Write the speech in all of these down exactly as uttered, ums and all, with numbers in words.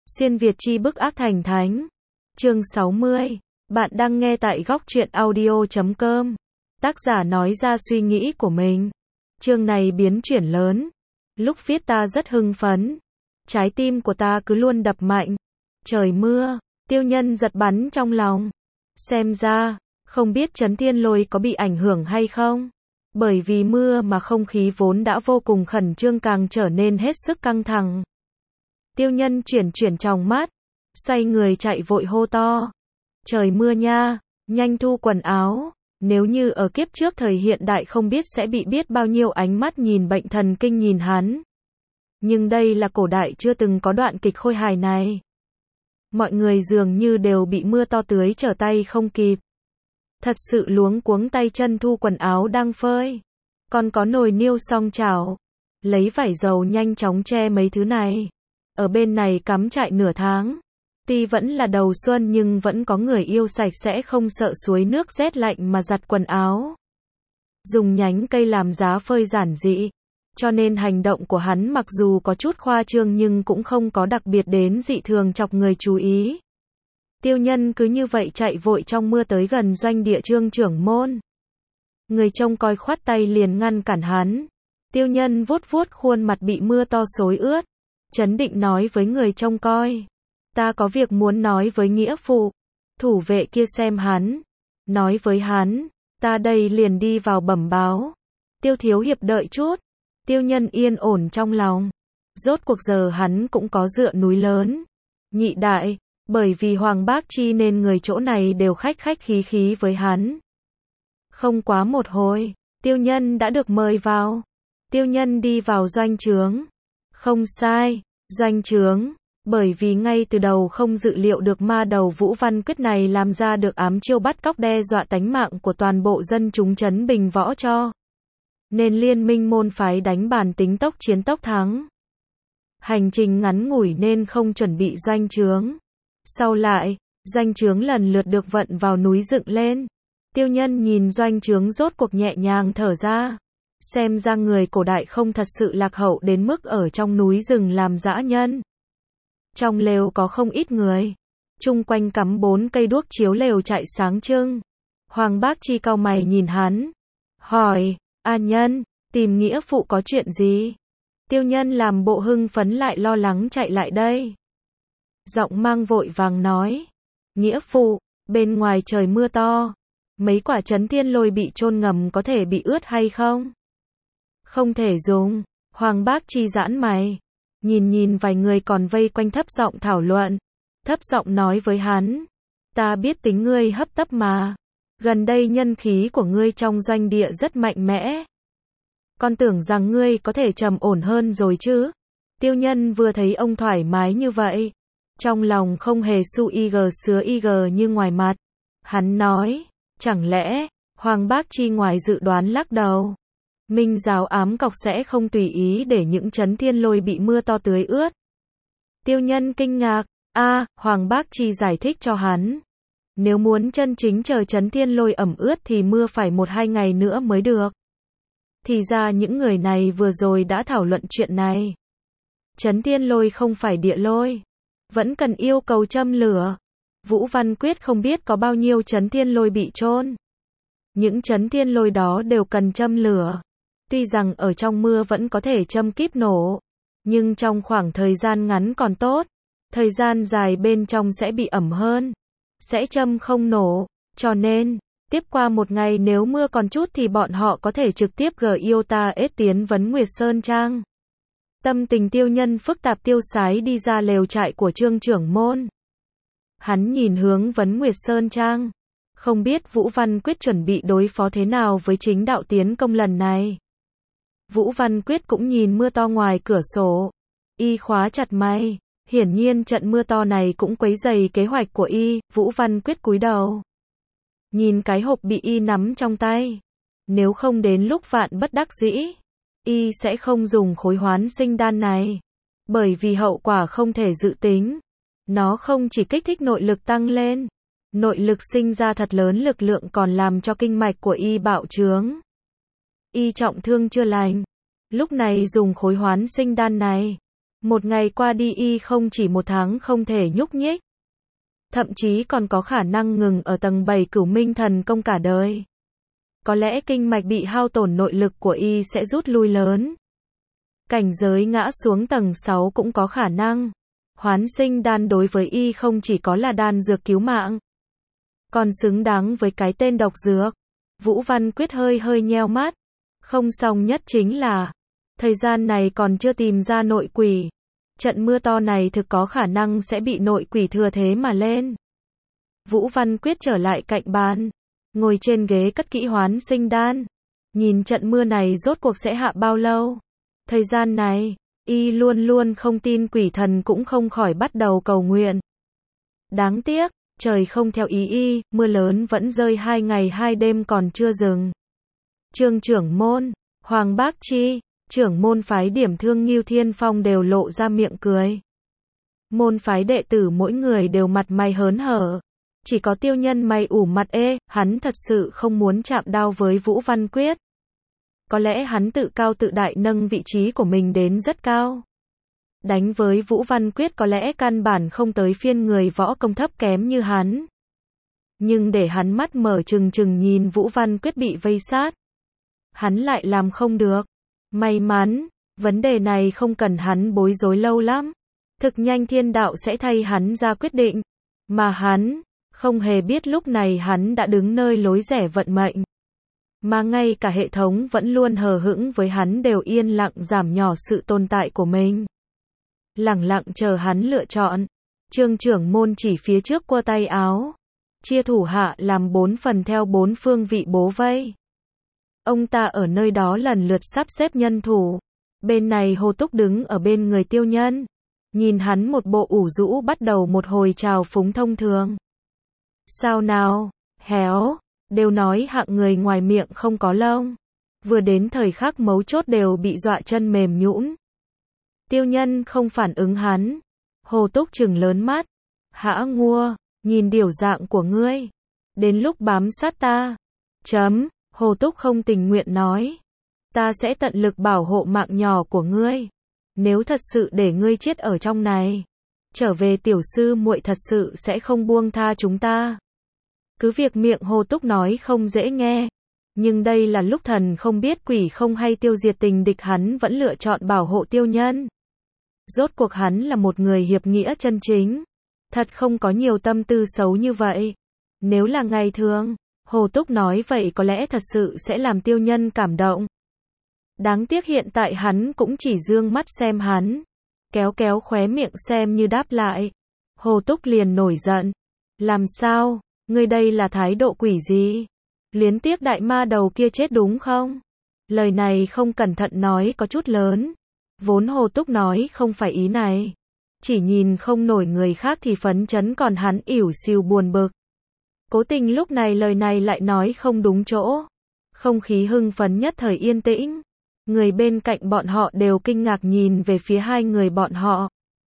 Xuyên Việt chi bức ác thành thánh. Chương sáu mươi. Bạn đang nghe tại góc truyện audio chấm com. Tác giả nói ra suy nghĩ của mình. Chương này biến chuyển lớn. Lúc viết ta rất hưng phấn. Trái tim của ta cứ luôn đập mạnh. Trời mưa, Tiêu Nhân giật bắn trong lòng. Xem ra, không biết Trấn Thiên Lôi có bị ảnh hưởng hay không? Bởi vì mưa mà không khí vốn đã vô cùng khẩn trương càng trở nên hết sức căng thẳng. Tiêu Nhân chuyển chuyển tròng mắt, xoay người chạy vội hô to. Trời mưa nha, nhanh thu quần áo. Nếu như ở kiếp trước thời hiện đại không biết sẽ bị biết bao nhiêu ánh mắt nhìn bệnh thần kinh nhìn hắn. Nhưng đây là cổ đại chưa từng có đoạn kịch khôi hài này. Mọi người dường như đều bị mưa to tưới trở tay không kịp. Thật sự luống cuống tay chân thu quần áo đang phơi. Còn có nồi niêu xong chảo. Lấy vải dầu nhanh chóng che mấy thứ này. Ở bên này cắm trại nửa tháng. Tuy vẫn là đầu xuân nhưng vẫn có người yêu sạch sẽ không sợ suối nước rét lạnh mà giặt quần áo. Dùng nhánh cây làm giá phơi giản dị. Cho nên hành động của hắn mặc dù có chút khoa trương nhưng cũng không có đặc biệt đến dị thường chọc người chú ý. Tiêu Nhân cứ như vậy chạy vội trong mưa tới gần doanh địa Trương trưởng môn. Người trông coi khoát tay liền ngăn cản hắn. Tiêu Nhân vuốt vuốt khuôn mặt bị mưa to xối ướt. Chấn định nói với người trông coi. Ta có việc muốn nói với nghĩa phụ. Thủ vệ kia xem hắn. Nói với hắn. Ta đây liền đi vào bẩm báo. Tiêu thiếu hiệp đợi chút. Tiêu Nhân yên ổn trong lòng. Rốt cuộc giờ hắn cũng có dựa núi lớn. Nhị đại. Bởi vì Hoàng Bác Chi nên người chỗ này đều khách khách khí khí với hắn. Không quá một hồi. Tiêu Nhân đã được mời vào. Tiêu Nhân đi vào doanh trướng. Không sai. Doanh trướng. Bởi vì ngay từ đầu không dự liệu được ma đầu Vũ Văn Quyết này làm ra được ám chiêu bắt cóc đe dọa tánh mạng của toàn bộ dân chúng Trấn Bình Võ cho. Nên liên minh môn phái đánh bàn tính tốc chiến tốc thắng. Hành trình ngắn ngủi nên không chuẩn bị doanh trướng. Sau lại, doanh trướng lần lượt được vận vào núi dựng lên. Tiêu Nhân nhìn doanh trướng rốt cuộc nhẹ nhàng thở ra. Xem ra người cổ đại không thật sự lạc hậu đến mức ở trong núi rừng làm dã nhân. Trong lều có không ít người. Chung quanh cắm bốn cây đuốc chiếu lều chạy sáng trưng. Hoàng Bác Chi cau mày nhìn hắn. Hỏi, A Nhân, tìm nghĩa phụ có chuyện gì? Tiêu Nhân làm bộ hưng phấn lại lo lắng chạy lại đây. Giọng mang vội vàng nói. Nghĩa phụ, bên ngoài trời mưa to. Mấy quả Trấn Thiên Lôi bị chôn ngầm có thể bị ướt hay không? Không thể dùng. Hoàng Bác Chi giãn mày. Nhìn nhìn vài người còn vây quanh thấp giọng thảo luận. Thấp giọng nói với hắn. Ta biết tính ngươi hấp tấp mà. Gần đây nhân khí của ngươi trong doanh địa rất mạnh mẽ. Con tưởng rằng ngươi có thể trầm ổn hơn rồi chứ. Tiêu Nhân vừa thấy ông thoải mái như vậy. Trong lòng không hề su y gờ sứa y gờ như ngoài mặt. Hắn nói. Chẳng lẽ, Hoàng Bác Chi ngoài dự đoán lắc đầu. Minh giáo ám cọc sẽ không tùy ý để những Trấn Thiên Lôi bị mưa to tưới ướt. Tiêu Nhân kinh ngạc. A, Hoàng Bác Chi giải thích cho hắn. Nếu muốn chân chính chờ Trấn Thiên Lôi ẩm ướt thì mưa phải một hai ngày nữa mới được. Thì ra những người này vừa rồi đã thảo luận chuyện này. Trấn Thiên Lôi không phải địa lôi. Vẫn cần yêu cầu châm lửa. Vũ Văn Quyết không biết có bao nhiêu Trấn Thiên Lôi bị chôn. Những Trấn Thiên Lôi đó đều cần châm lửa. Tuy rằng ở trong mưa vẫn có thể châm kíp nổ. Nhưng trong khoảng thời gian ngắn còn tốt. Thời gian dài bên trong sẽ bị ẩm hơn. Sẽ châm không nổ. Cho nên, tiếp qua một ngày nếu mưa còn chút thì bọn họ có thể trực tiếp gờ yêu ta ết tiến vấn Nguyệt Sơn Trang. Tâm tình Tiêu Nhân phức tạp tiêu sái đi ra lều trại của Trương trưởng môn. Hắn nhìn hướng vấn Nguyệt Sơn Trang. Không biết Vũ Văn Quyết chuẩn bị đối phó thế nào với chính đạo tiến công lần này. Vũ Văn Quyết cũng nhìn mưa to ngoài cửa sổ. Y khóa chặt mày. Hiển nhiên trận mưa to này cũng quấy rầy kế hoạch của Y. Vũ Văn Quyết cúi đầu. Nhìn cái hộp bị Y nắm trong tay. Nếu không đến lúc vạn bất đắc dĩ, Y sẽ không dùng khối hoán sinh đan này. Bởi vì hậu quả không thể dự tính. Nó không chỉ kích thích nội lực tăng lên. Nội lực sinh ra thật lớn lực lượng còn làm cho kinh mạch của Y bạo trướng. Y trọng thương chưa lành. Lúc này dùng khối hoán sinh đan này. Một ngày qua đi y không chỉ một tháng không thể nhúc nhích. Thậm chí còn có khả năng ngừng ở tầng bảy cửu minh thần công cả đời. Có lẽ kinh mạch bị hao tổn, nội lực của y sẽ rút lui lớn. Cảnh giới ngã xuống tầng sáu cũng có khả năng. Hoán sinh đan đối với y không chỉ có là đan dược cứu mạng, còn xứng đáng với cái tên độc dược. Vũ Văn Quyết hơi hơi nheo mắt. Không xong nhất chính là, thời gian này còn chưa tìm ra nội quỷ. Trận mưa to này thực có khả năng sẽ bị nội quỷ thừa thế mà lên. Vũ Văn Quyết trở lại cạnh bàn, ngồi trên ghế cất kỹ hoán sinh đan. Nhìn trận mưa này rốt cuộc sẽ hạ bao lâu. Thời gian này, y luôn luôn không tin quỷ thần cũng không khỏi bắt đầu cầu nguyện. Đáng tiếc, trời không theo ý y, mưa lớn vẫn rơi hai ngày hai đêm còn chưa dừng. Trương trưởng môn, Hoàng Bác Chi, trưởng môn phái Điểm Thương Ngưu Thiên Phong đều lộ ra miệng cười. Môn phái đệ tử mỗi người đều mặt mày hớn hở. Chỉ có Tiêu Nhân mày ủ mặt ê, hắn thật sự không muốn chạm đao với Vũ Văn Quyết. Có lẽ hắn tự cao tự đại nâng vị trí của mình đến rất cao. Đánh với Vũ Văn Quyết có lẽ căn bản không tới phiên người võ công thấp kém như hắn. Nhưng để hắn mắt mở trừng trừng nhìn Vũ Văn Quyết bị vây sát, hắn lại làm không được. May mắn, vấn đề này không cần hắn bối rối lâu lắm. Thực nhanh thiên đạo sẽ thay hắn ra quyết định. Mà hắn, không hề biết lúc này hắn đã đứng nơi lối rẽ vận mệnh. Mà ngay cả hệ thống vẫn luôn hờ hững với hắn đều yên lặng giảm nhỏ sự tồn tại của mình. Lẳng lặng chờ hắn lựa chọn. Trương trưởng môn chỉ phía trước quơ tay áo. Chia thủ hạ làm bốn phần theo bốn phương vị bố vây. Ông ta ở nơi đó lần lượt sắp xếp nhân thủ. Bên này Hồ Túc đứng ở bên người Tiêu Nhân. Nhìn hắn một bộ ủ rũ bắt đầu một hồi trào phúng thông thường. Sao nào, héo, đều nói hạng người ngoài miệng không có lông. Vừa đến thời khắc mấu chốt đều bị dọa chân mềm nhũn. Tiêu Nhân không phản ứng hắn. Hồ Túc trừng lớn mắt. Hã ngua, nhìn điều dạng của ngươi. Đến lúc bám sát ta. Chấm, Hồ Túc không tình nguyện nói. Ta sẽ tận lực bảo hộ mạng nhỏ của ngươi. Nếu thật sự để ngươi chết ở trong này, trở về tiểu sư muội thật sự sẽ không buông tha chúng ta. Cứ việc miệng Hồ Túc nói không dễ nghe, nhưng đây là lúc thần không biết quỷ không hay tiêu diệt tình địch, hắn vẫn lựa chọn bảo hộ Tiêu Nhân. Rốt cuộc hắn là một người hiệp nghĩa chân chính, thật không có nhiều tâm tư xấu như vậy. Nếu là ngày thường, Hồ Túc nói vậy có lẽ thật sự sẽ làm Tiêu Nhân cảm động. Đáng tiếc hiện tại hắn cũng chỉ dương mắt xem hắn, kéo kéo khóe miệng xem như đáp lại. Hồ Túc liền nổi giận. Làm sao, ngươi đây là thái độ quỷ gì? Luyến tiếc đại ma đầu kia chết đúng không? Lời này không cẩn thận nói có chút lớn. Vốn Hồ Túc nói không phải ý này. Chỉ nhìn không nổi người khác thì phấn chấn, còn hắn ỉu xìu buồn bực. Cố tình lúc này lời này lại nói không đúng chỗ. Không khí hưng phấn nhất thời yên tĩnh. Người bên cạnh bọn họ đều kinh ngạc nhìn về phía hai người bọn họ.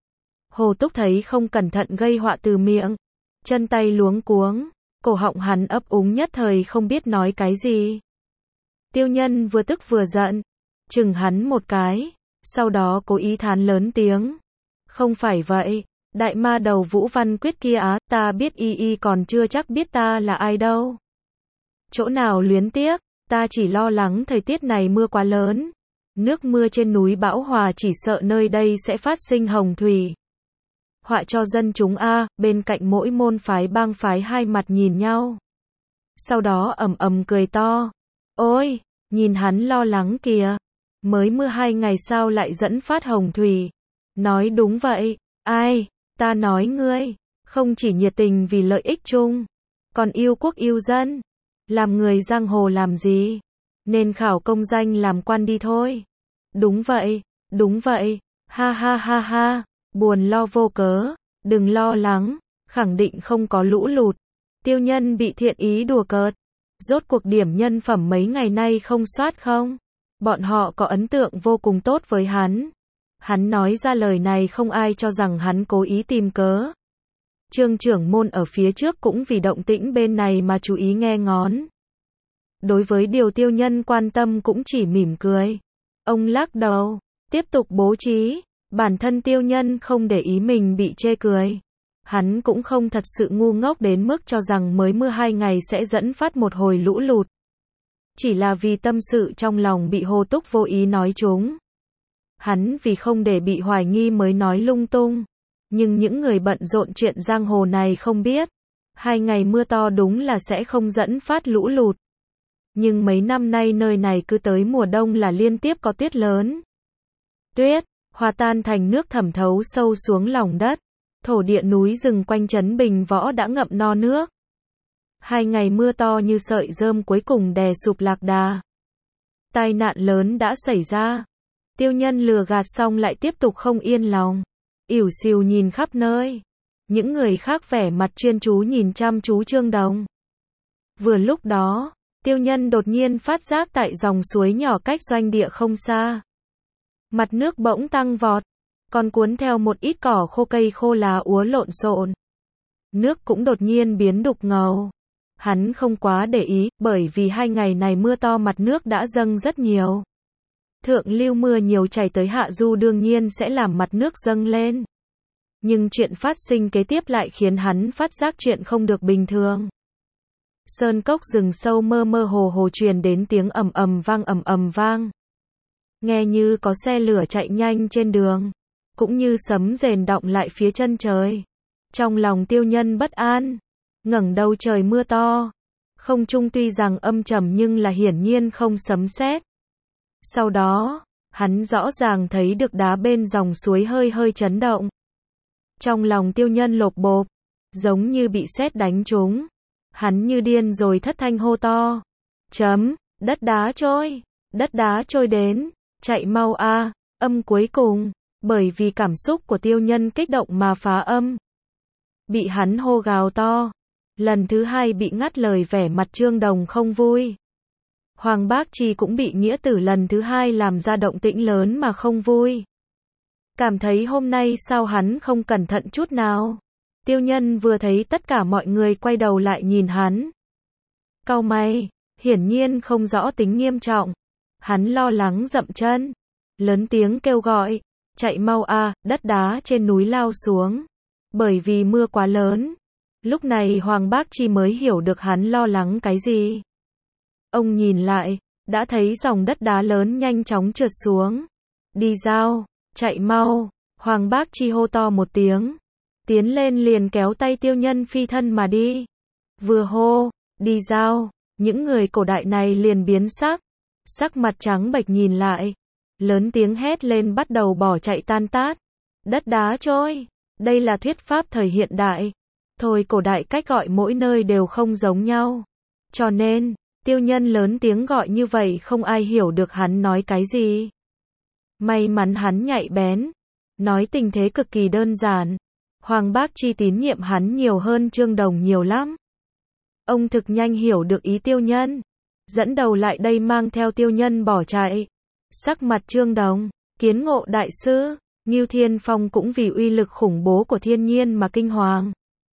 Hồ Túc thấy không cẩn thận gây họa từ miệng. Chân tay luống cuống. Cổ họng hắn ấp úng nhất thời không biết nói cái gì. Tiêu Nhân vừa tức vừa giận. Chừng hắn một cái. Sau đó cố ý thán lớn tiếng. Không phải vậy. Đại ma đầu Vũ Văn Quyết kia á, ta biết y y còn chưa chắc biết ta là ai đâu. Chỗ nào luyến tiếc, ta chỉ lo lắng thời tiết này mưa quá lớn. Nước mưa trên núi bão hòa, chỉ sợ nơi đây sẽ phát sinh hồng thủy. Họa cho dân chúng a. Bên cạnh mỗi môn phái bang phái hai mặt nhìn nhau. Sau đó ầm ầm cười to. Ôi, nhìn hắn lo lắng kìa. Mới mưa hai ngày sao lại dẫn phát hồng thủy. Nói đúng vậy. Ai, ta nói ngươi, không chỉ nhiệt tình vì lợi ích chung, còn yêu quốc yêu dân. Làm người giang hồ làm gì? Nên khảo công danh làm quan đi thôi. Đúng vậy, đúng vậy. Ha ha ha ha. Buồn lo vô cớ. Đừng lo lắng. Khẳng định không có lũ lụt. Tiêu Nhân bị thiện ý đùa cợt. Rốt cuộc điểm nhân phẩm mấy ngày nay không soát không? Bọn họ có ấn tượng vô cùng tốt với hắn. Hắn nói ra lời này không ai cho rằng hắn cố ý tìm cớ. Trương trưởng môn ở phía trước cũng vì động tĩnh bên này mà chú ý nghe ngón. Đối với điều Tiêu Nhân quan tâm cũng chỉ mỉm cười. Ông lắc đầu, tiếp tục bố trí. Bản thân Tiêu Nhân không để ý mình bị chê cười. Hắn cũng không thật sự ngu ngốc đến mức cho rằng mới mưa hai ngày sẽ dẫn phát một hồi lũ lụt. Chỉ là vì tâm sự trong lòng bị Hồ Túc vô ý nói chúng. Hắn vì không để bị hoài nghi mới nói lung tung. Nhưng những người bận rộn chuyện giang hồ này không biết. Hai ngày mưa to đúng là sẽ không dẫn phát lũ lụt. Nhưng mấy năm nay nơi này cứ tới mùa đông là liên tiếp có tuyết lớn. Tuyết, hòa tan thành nước thẩm thấu sâu xuống lòng đất. Thổ địa núi rừng quanh trấn Bình Võ đã ngậm no nước. Hai ngày mưa to như sợi rơm cuối cùng đè sụp lạc đà. Tai nạn lớn đã xảy ra. Tiêu Nhân lừa gạt xong lại tiếp tục không yên lòng. Ỉu xìu nhìn khắp nơi. Những người khác vẻ mặt chuyên chú nhìn chăm chú Trương Đồng. Vừa lúc đó, Tiêu Nhân đột nhiên phát giác tại dòng suối nhỏ cách doanh địa không xa. Mặt nước bỗng tăng vọt, còn cuốn theo một ít cỏ khô cây khô lá úa lộn xộn. Nước cũng đột nhiên biến đục ngầu. Hắn không quá để ý, bởi vì hai ngày này mưa to mặt nước đã dâng rất nhiều. Thượng lưu mưa nhiều chảy tới hạ du đương nhiên sẽ làm mặt nước dâng lên. Nhưng chuyện phát sinh kế tiếp lại khiến hắn phát giác chuyện không được bình thường. Sơn cốc rừng sâu mơ mơ hồ hồ truyền đến tiếng ầm ầm vang ầm ầm vang. Nghe như có xe lửa chạy nhanh trên đường, cũng như sấm rền động lại phía chân trời. Trong lòng Tiêu Nhân bất an, ngẩng đầu trời mưa to. Không trung tuy rằng âm trầm nhưng là hiển nhiên không sấm sét. Sau đó, hắn rõ ràng thấy được đá bên dòng suối hơi hơi chấn động. Trong lòng Tiêu Nhân lộp bộp, giống như bị sét đánh trúng. Hắn như điên rồi thất thanh hô to. Chấm, đất đá trôi, đất đá trôi đến, chạy mau a, âm cuối cùng, bởi vì cảm xúc của Tiêu Nhân kích động mà phá âm. Bị hắn hô gào to. Lần thứ hai bị ngắt lời vẻ mặt Trương Đồng không vui. Hoàng Bác Trì cũng bị nghĩa tử lần thứ hai làm ra động tĩnh lớn mà không vui. Cảm thấy hôm nay sao hắn không cẩn thận chút nào. Tiêu Nhân vừa thấy tất cả mọi người quay đầu lại nhìn hắn. Cau mày, hiển nhiên không rõ tính nghiêm trọng. Hắn lo lắng dậm chân, lớn tiếng kêu gọi, chạy mau a, đất đá trên núi lao xuống. Bởi vì mưa quá lớn. Lúc này Hoàng Bác Chi mới hiểu được hắn lo lắng cái gì. Ông nhìn lại, đã thấy dòng đất đá lớn nhanh chóng trượt xuống. Đi giao, chạy mau, Hoàng Bác Chi hô to một tiếng. Tiến lên liền kéo tay Tiêu Nhân phi thân mà đi. Vừa hô, đi giao, những người cổ đại này liền biến sắc. Sắc mặt trắng bệch nhìn lại. Lớn tiếng hét lên bắt đầu bỏ chạy tan tát. Đất đá trôi, đây là thuyết pháp thời hiện đại. Thôi cổ đại cách gọi mỗi nơi đều không giống nhau. Cho nên, Tiêu Nhân lớn tiếng gọi như vậy không ai hiểu được hắn nói cái gì. May mắn hắn nhạy bén. Nói tình thế cực kỳ đơn giản. Hoàng Bác Chi tín nhiệm hắn nhiều hơn Trương Đồng nhiều lắm. Ông thực nhanh hiểu được ý Tiêu Nhân. Dẫn đầu lại đây mang theo Tiêu Nhân bỏ chạy. Sắc mặt Trương Đồng, Kiến Ngộ đại sư, Ngưu Thiên Phong cũng vì uy lực khủng bố của thiên nhiên mà kinh hoàng.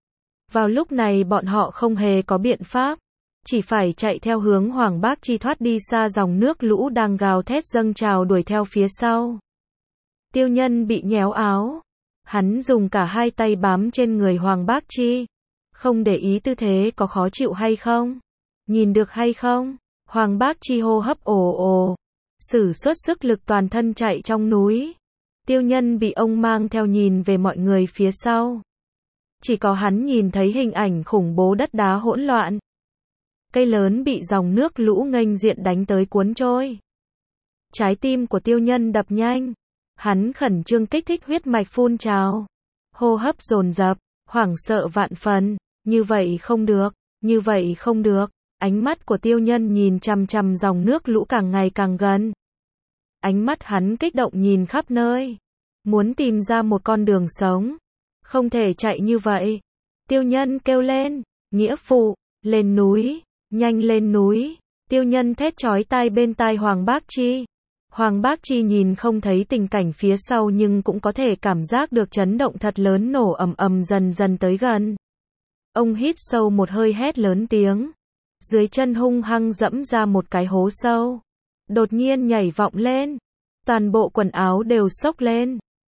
Vào lúc này bọn họ không hề có biện pháp. Chỉ phải chạy theo hướng Hoàng Bác Chi thoát đi xa dòng nước lũ đang gào thét dâng trào đuổi theo phía sau. Tiêu Nhân bị nhéo áo. Hắn dùng cả hai tay bám trên người Hoàng Bác Chi. Không để ý tư thế có khó chịu hay không. Nhìn được hay không. Hoàng Bác Chi hô hấp ồ ồ. Sử xuất sức lực toàn thân chạy trong núi. Tiêu Nhân bị ông mang theo nhìn về mọi người phía sau. Chỉ có hắn nhìn thấy hình ảnh khủng bố đất đá hỗn loạn. Cây lớn bị dòng nước lũ nghênh diện đánh tới cuốn trôi. Trái tim của Tiêu Nhân đập nhanh. Hắn khẩn trương kích thích huyết mạch phun trào. Hô hấp dồn dập, hoảng sợ vạn phần. Như vậy không được, như vậy không được. Ánh mắt của Tiêu Nhân nhìn chằm chằm dòng nước lũ càng ngày càng gần. Ánh mắt hắn kích động nhìn khắp nơi. Muốn tìm ra một con đường sống. Không thể chạy như vậy. Tiêu Nhân kêu lên. Nghĩa phụ, lên núi, nhanh lên núi. Tiêu Nhân thét chói tai bên tai Hoàng Bác Chi. Hoàng Bác Chi nhìn không thấy tình cảnh phía sau nhưng cũng có thể cảm giác được chấn động thật lớn nổ ầm ầm dần dần tới gần. Ông hít sâu một hơi hét lớn tiếng. Dưới chân hung hăng dẫm ra một cái hố sâu. Đột nhiên nhảy vọng lên. Toàn bộ quần áo đều xốc lên.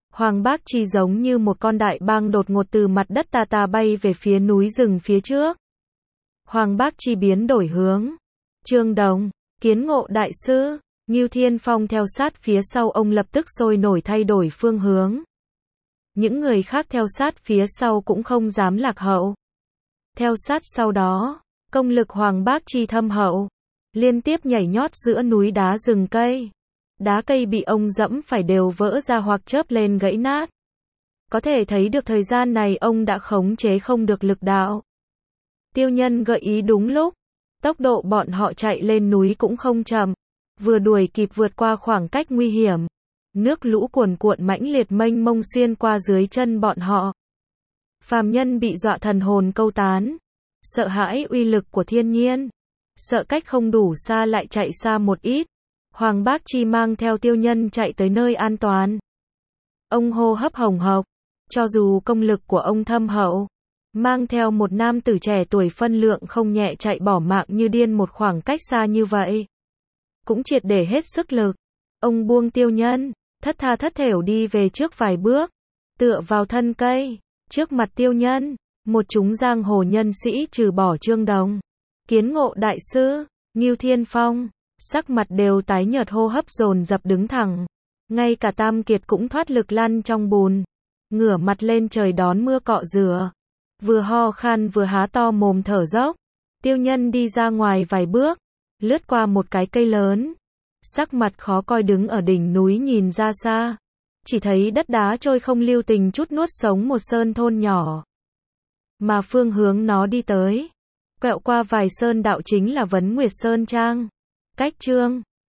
Hoàng Bác Chi giống như một con đại bàng đột ngột từ mặt đất tà tà bay về phía núi rừng phía trước. Hoàng Bác Chi biến đổi hướng. Trương Đồng, kiến ngộ đại sư, Ngưu Thiên Phong theo sát phía sau ông lập tức sôi nổi thay đổi phương hướng. Những người khác theo sát phía sau cũng không dám lạc hậu. Theo sát sau đó, công lực Hoàng Bác Chi thâm hậu, liên tiếp nhảy nhót giữa núi đá rừng cây. Đá cây bị ông dẫm phải đều vỡ ra hoặc chớp lên gãy nát. Có thể thấy được thời gian này ông đã khống chế không được lực đạo. Tiêu Nhân gợi ý đúng lúc, tốc độ bọn họ chạy lên núi cũng không chậm, vừa đuổi kịp vượt qua khoảng cách nguy hiểm. Nước lũ cuồn cuộn mãnh liệt mênh mông xuyên qua dưới chân bọn họ. Phàm nhân bị dọa thần hồn câu tán, sợ hãi uy lực của thiên nhiên, sợ cách không đủ xa lại chạy xa một ít. Hoàng Bác Chi mang theo Tiêu Nhân chạy tới nơi an toàn. Ông hô hấp hồng hộc, cho dù công lực của ông thâm hậu, mang theo một nam tử trẻ tuổi phân lượng không nhẹ chạy bỏ mạng như điên một khoảng cách xa như vậy, cũng triệt để hết sức lực. Ông buông Tiêu Nhân, thất tha thất thểu đi về trước vài bước, tựa vào thân cây, trước mặt Tiêu Nhân, một chúng giang hồ nhân sĩ trừ bỏ Trương Đồng, Kiến Ngộ đại sư, Ngưu Thiên Phong, sắc mặt đều tái nhợt, hô hấp dồn dập đứng thẳng. Ngay cả Tam Kiệt cũng thoát lực lăn trong bùn, ngửa mặt lên trời đón mưa cọ rửa, vừa ho khan vừa há to mồm thở dốc. Tiêu Nhân đi ra ngoài vài bước, lướt qua một cái cây lớn, sắc mặt khó coi đứng ở đỉnh núi nhìn ra xa, chỉ thấy đất đá trôi không lưu tình chút nuốt sống một sơn thôn nhỏ. Mà phương hướng nó đi tới, quẹo qua vài sơn đạo chính là Vấn Nguyệt Sơn Trang. Cách Trương